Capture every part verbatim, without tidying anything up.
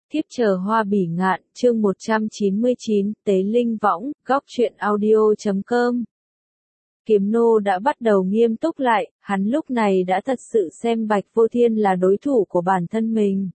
Thiếp chờ hoa bỉ ngạn, chương một trăm chín mươi chín, Tế Linh Võng, góc truyện audio chấm com. Kiếm nô đã bắt đầu nghiêm túc lại, hắn lúc này đã thật sự xem Bạch Vô Thiên là đối thủ của bản thân mình.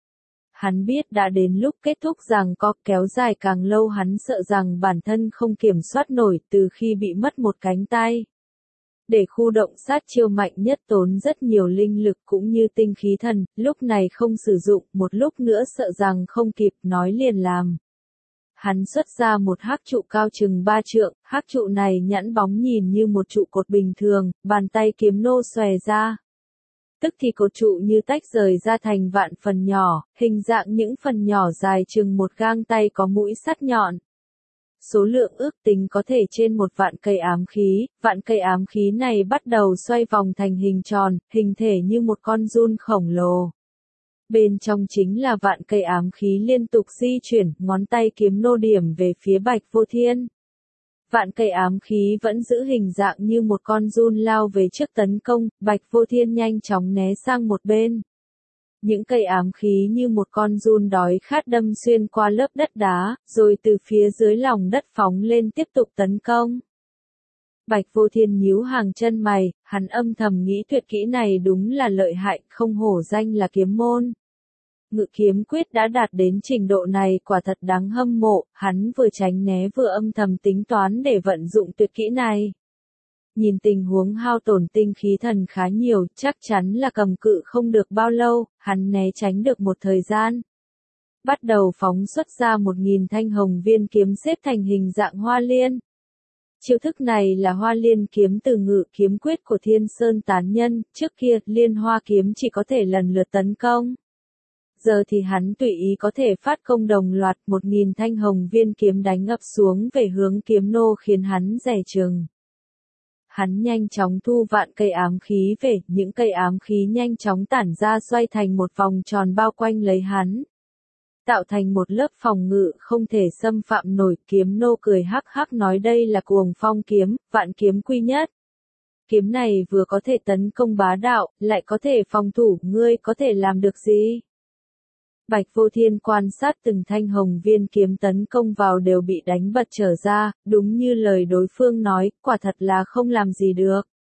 Hắn biết đã đến lúc kết thúc rằng có kéo dài càng lâu hắn sợ rằng bản thân không kiểm soát nổi từ khi bị mất một cánh tay. Để khu động sát chiêu mạnh nhất tốn rất nhiều linh lực cũng như tinh khí thần, lúc này không sử dụng, một lúc nữa sợ rằng không kịp, nói liền làm. Hắn xuất ra một hắc trụ cao chừng ba trượng, hắc trụ này nhẵn bóng nhìn như một trụ cột bình thường, bàn tay kiếm nô xòe ra. Tức thì cột trụ như tách rời ra thành vạn phần nhỏ, hình dạng những phần nhỏ dài chừng một gang tay có mũi sắt nhọn. Số lượng ước tính có thể trên một vạn cây ám khí, vạn cây ám khí này bắt đầu xoay vòng thành hình tròn, hình thể như một con giun khổng lồ. Bên trong chính là vạn cây ám khí liên tục di chuyển, ngón tay kiếm nô điểm về phía Bạch Vô Thiên. Vạn cây ám khí vẫn giữ hình dạng như một con giun lao về trước tấn công, Bạch Vô Thiên nhanh chóng né sang một bên. Những cây ám khí như một con giun đói khát đâm xuyên qua lớp đất đá, rồi từ phía dưới lòng đất phóng lên tiếp tục tấn công. Bạch Vô Thiên nhíu hàng chân mày, hắn âm thầm nghĩ tuyệt kỹ này đúng là lợi hại, không hổ danh là kiếm môn. Ngự kiếm quyết đã đạt đến trình độ này quả thật đáng hâm mộ, hắn vừa tránh né vừa âm thầm tính toán để vận dụng tuyệt kỹ này. Nhìn tình huống hao tổn tinh khí thần khá nhiều, chắc chắn là cầm cự không được bao lâu, hắn né tránh được một thời gian. Bắt đầu phóng xuất ra một nghìn thanh hồng viên kiếm xếp thành hình dạng hoa liên. Chiêu thức này là hoa liên kiếm từ ngự kiếm quyết của Thiên Sơn tán nhân, trước kia liên hoa kiếm chỉ có thể lần lượt tấn công. Giờ thì hắn tùy ý có thể phát công đồng loạt, một nghìn thanh hồng viên kiếm đánh ập xuống về hướng kiếm nô khiến hắn dè chừng. Hắn nhanh chóng thu vạn cây ám khí về, những cây ám khí nhanh chóng tản ra xoay thành một vòng tròn bao quanh lấy hắn. Tạo thành một lớp phòng ngự không thể xâm phạm nổi, kiếm nô cười hắc hắc nói đây là cuồng phong kiếm, vạn kiếm quy nhất. Kiếm này vừa có thể tấn công bá đạo, lại có thể phòng thủ, ngươi có thể làm được gì? Bạch Vô Thiên quan sát từng thanh hồng viên kiếm tấn công vào đều bị đánh bật trở ra, đúng như lời đối phương nói, quả thật là không làm gì được.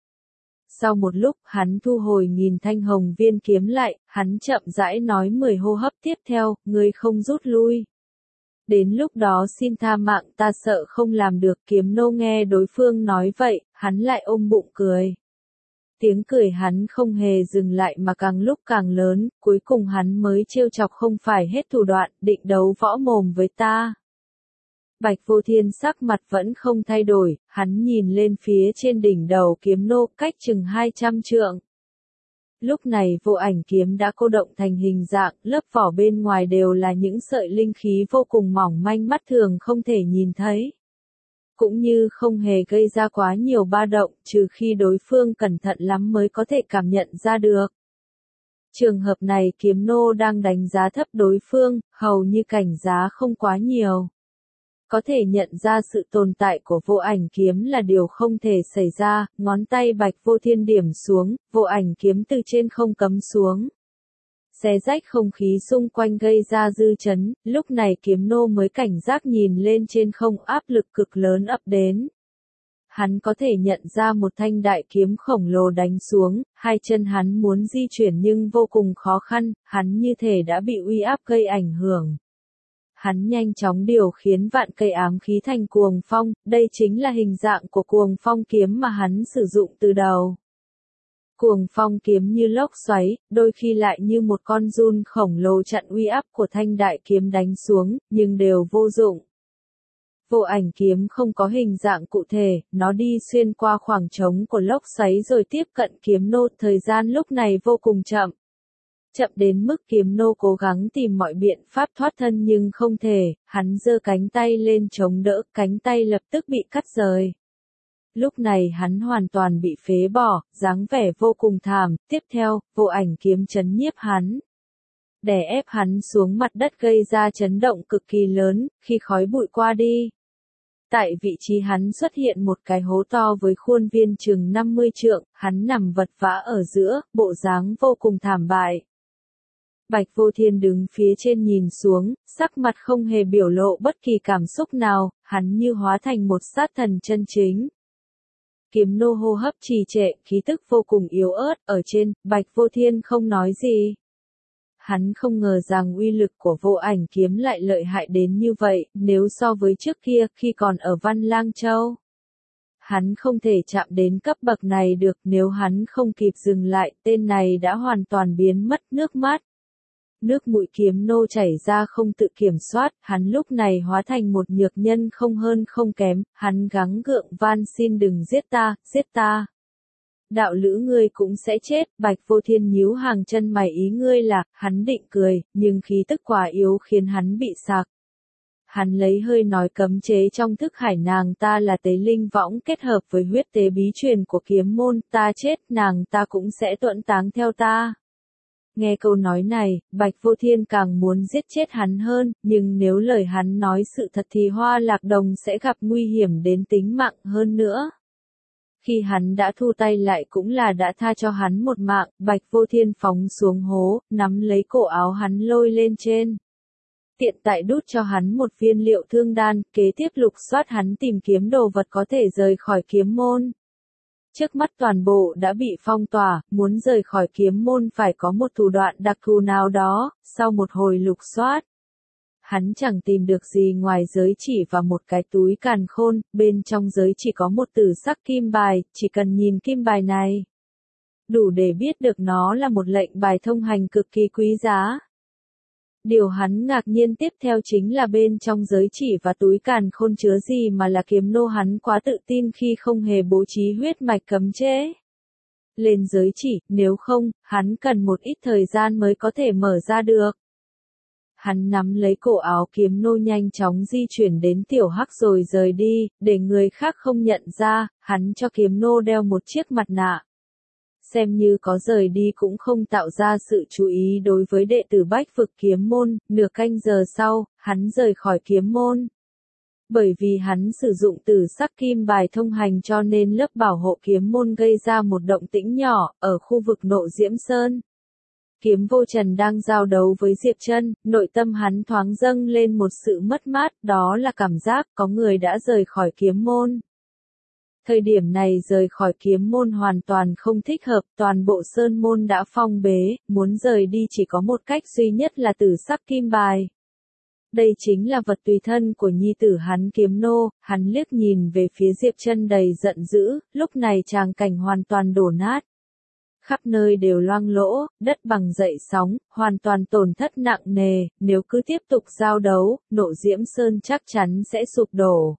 Sau một lúc, hắn thu hồi nghìn thanh hồng viên kiếm lại, hắn chậm rãi nói mười hô hấp tiếp theo, ngươi không rút lui. Đến lúc đó xin tha mạng, ta sợ không làm được. Kiếm nô nghe đối phương nói vậy, hắn lại ôm bụng cười. Tiếng cười hắn không hề dừng lại mà càng lúc càng lớn, cuối cùng hắn mới trêu chọc không phải hết thủ đoạn, định đấu võ mồm với ta. Bạch Vô Thiên sắc mặt vẫn không thay đổi, hắn nhìn lên phía trên đỉnh đầu kiếm nô cách chừng hai trăm trượng. Lúc này vô ảnh kiếm đã cô động thành hình dạng, lớp vỏ bên ngoài đều là những sợi linh khí vô cùng mỏng manh mắt thường không thể nhìn thấy. Cũng như không hề gây ra quá nhiều ba động, trừ khi đối phương cẩn thận lắm mới có thể cảm nhận ra được. Trường hợp này kiếm nô đang đánh giá thấp đối phương, hầu như cảnh giá không quá nhiều. Có thể nhận ra sự tồn tại của vô ảnh kiếm là điều không thể xảy ra, ngón tay Bạch Vô Thiên điểm xuống, vô ảnh kiếm từ trên không cắm xuống. Xé rách không khí xung quanh gây ra dư chấn, lúc này kiếm nô mới cảnh giác nhìn lên trên không, áp lực cực lớn ập đến. Hắn có thể nhận ra một thanh đại kiếm khổng lồ đánh xuống, hai chân hắn muốn di chuyển nhưng vô cùng khó khăn, hắn như thể đã bị uy áp gây ảnh hưởng. Hắn nhanh chóng điều khiến vạn cây ám khí thành cuồng phong, đây chính là hình dạng của cuồng phong kiếm mà hắn sử dụng từ đầu. Cuồng phong kiếm như lốc xoáy, đôi khi lại như một con giun khổng lồ chặn uy áp của thanh đại kiếm đánh xuống, nhưng đều vô dụng. Vô ảnh kiếm không có hình dạng cụ thể, nó đi xuyên qua khoảng trống của lốc xoáy rồi tiếp cận kiếm nô, thời gian lúc này vô cùng chậm. Chậm đến mức kiếm nô cố gắng tìm mọi biện pháp thoát thân nhưng không thể, hắn giơ cánh tay lên chống đỡ, cánh tay lập tức bị cắt rời. Lúc này hắn hoàn toàn bị phế bỏ, dáng vẻ vô cùng thảm, tiếp theo, vô ảnh kiếm chấn nhiếp hắn. Đè ép hắn xuống mặt đất gây ra chấn động cực kỳ lớn, khi khói bụi qua đi. Tại vị trí hắn xuất hiện một cái hố to với khuôn viên chừng năm mươi trượng, hắn nằm vật vã ở giữa, bộ dáng vô cùng thảm bại. Bạch Vô Thiên đứng phía trên nhìn xuống, sắc mặt không hề biểu lộ bất kỳ cảm xúc nào, hắn như hóa thành một sát thần chân chính. Kiếm nô hô hấp trì trệ, khí tức vô cùng yếu ớt, ở trên, Bạch Vô Thiên không nói gì. Hắn không ngờ rằng uy lực của vô ảnh kiếm lại lợi hại đến như vậy, nếu so với trước kia khi còn ở Văn Lang Châu. Hắn không thể chạm đến cấp bậc này được, nếu hắn không kịp dừng lại, tên này đã hoàn toàn biến mất nước mắt. Nước mũi kiếm nô chảy ra không tự kiểm soát, hắn lúc này hóa thành một nhược nhân không hơn không kém, hắn gắng gượng van xin đừng giết ta, giết ta. Đạo lữ ngươi cũng sẽ chết, Bạch Vô Thiên nhíu hàng chân mày, ý ngươi là, hắn định cười, nhưng khí tức quá yếu khiến hắn bị sặc. Hắn lấy hơi nói cấm chế trong thức hải, nàng ta là tế linh võng kết hợp với huyết tế bí truyền của kiếm môn, ta chết, nàng ta cũng sẽ tuẫn táng theo ta. Nghe câu nói này, Bạch Vô Thiên càng muốn giết chết hắn hơn, nhưng nếu lời hắn nói sự thật thì Hoa Lạc Đồng sẽ gặp nguy hiểm đến tính mạng hơn nữa. Khi hắn đã thu tay lại cũng là đã tha cho hắn một mạng, Bạch Vô Thiên phóng xuống hố, nắm lấy cổ áo hắn lôi lên trên. Tiện tại đút cho hắn một viên liệu thương đan, kế tiếp lục soát hắn tìm kiếm đồ vật có thể rời khỏi kiếm môn. Trước mắt toàn bộ đã bị phong tỏa, muốn rời khỏi kiếm môn phải có một thủ đoạn đặc thù nào đó, sau một hồi lục soát. Hắn chẳng tìm được gì ngoài giới chỉ và một cái túi càn khôn, bên trong giới chỉ có một tử sắc kim bài, chỉ cần nhìn kim bài này. Đủ để biết được nó là một lệnh bài thông hành cực kỳ quý giá. Điều hắn ngạc nhiên tiếp theo chính là bên trong giới chỉ và túi càn khôn chứa gì mà là kiếm nô, hắn quá tự tin khi không hề bố trí huyết mạch cấm chế lên giới chỉ, nếu không, hắn cần một ít thời gian mới có thể mở ra được. Hắn nắm lấy cổ áo kiếm nô nhanh chóng di chuyển đến tiểu hắc rồi rời đi, để người khác không nhận ra, hắn cho kiếm nô đeo một chiếc mặt nạ. Xem như có rời đi cũng không tạo ra sự chú ý đối với đệ tử Bách Vực kiếm môn, nửa canh giờ sau, hắn rời khỏi kiếm môn. Bởi vì hắn sử dụng tử sắc kim bài thông hành cho nên lớp bảo hộ kiếm môn gây ra một động tĩnh nhỏ, ở khu vực Nộ Diễm Sơn. Kiếm Vô Trần đang giao đấu với Diệp Trân, nội tâm hắn thoáng dâng lên một sự mất mát, đó là cảm giác có người đã rời khỏi kiếm môn. Thời điểm này rời khỏi kiếm môn hoàn toàn không thích hợp, toàn bộ sơn môn đã phong bế, muốn rời đi chỉ có một cách duy nhất là tử sắc kim bài. Đây chính là vật tùy thân của nhi tử hắn kiếm nô, hắn liếc nhìn về phía Diệp Trân đầy giận dữ, lúc này tràng cảnh hoàn toàn đổ nát. Khắp nơi đều loang lỗ, đất bằng dậy sóng, hoàn toàn tổn thất nặng nề, nếu cứ tiếp tục giao đấu, Nộ Diễm Sơn chắc chắn sẽ sụp đổ.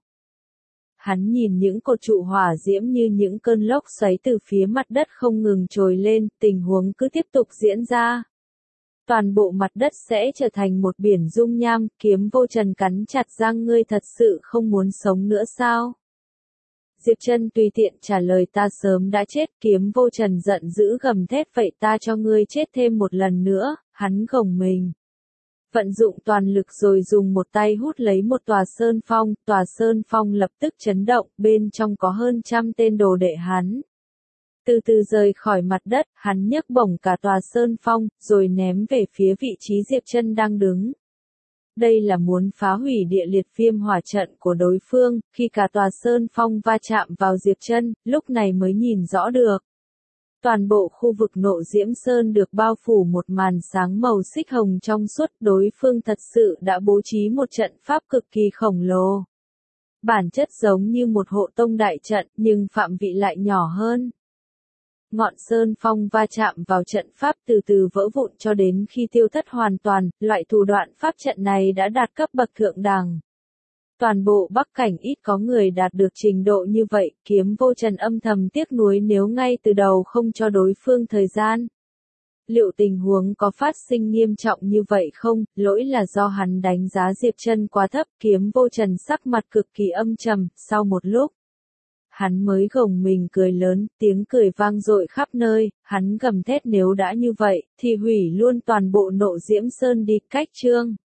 Hắn nhìn những cột trụ hỏa diễm như những cơn lốc xoáy từ phía mặt đất không ngừng trồi lên, tình huống cứ tiếp tục diễn ra. Toàn bộ mặt đất sẽ trở thành một biển dung nham, Kiếm Vô Trần cắn chặt răng, ngươi thật sự không muốn sống nữa sao? Diệp Trân tùy tiện trả lời, ta sớm đã chết. Kiếm Vô Trần giận dữ gầm thét, vậy ta cho ngươi chết thêm một lần nữa, hắn gồng mình. Vận dụng toàn lực rồi dùng một tay hút lấy một tòa sơn phong, tòa sơn phong lập tức chấn động, bên trong có hơn trăm tên đồ đệ hắn. Từ từ rời khỏi mặt đất, hắn nhấc bổng cả tòa sơn phong, rồi ném về phía vị trí Diệp Trân đang đứng. Đây là muốn phá hủy địa liệt viêm hỏa trận của đối phương, khi cả tòa sơn phong va chạm vào Diệp Trân, lúc này mới nhìn rõ được. Toàn bộ khu vực Nộ Diễm Sơn được bao phủ một màn sáng màu xích hồng trong suốt, đối phương thật sự đã bố trí một trận pháp cực kỳ khổng lồ. Bản chất giống như một hộ tông đại trận, nhưng phạm vị lại nhỏ hơn. Ngọn sơn phong va chạm vào trận pháp từ từ vỡ vụn cho đến khi tiêu thất hoàn toàn, loại thủ đoạn pháp trận này đã đạt cấp bậc thượng đẳng. Toàn bộ Bắc Cảnh ít có người đạt được trình độ như vậy, Kiếm Vô Trần âm thầm tiếc nuối nếu ngay từ đầu không cho đối phương thời gian. Liệu tình huống có phát sinh nghiêm trọng như vậy không? Lỗi là do hắn đánh giá Diệp Trân quá thấp. Kiếm Vô Trần sắc mặt cực kỳ âm trầm, sau một lúc hắn mới gồng mình cười lớn, tiếng cười vang dội khắp nơi, hắn gầm thét, nếu đã như vậy, thì hủy luôn toàn bộ Nộ Diễm Sơn đi, cách chương.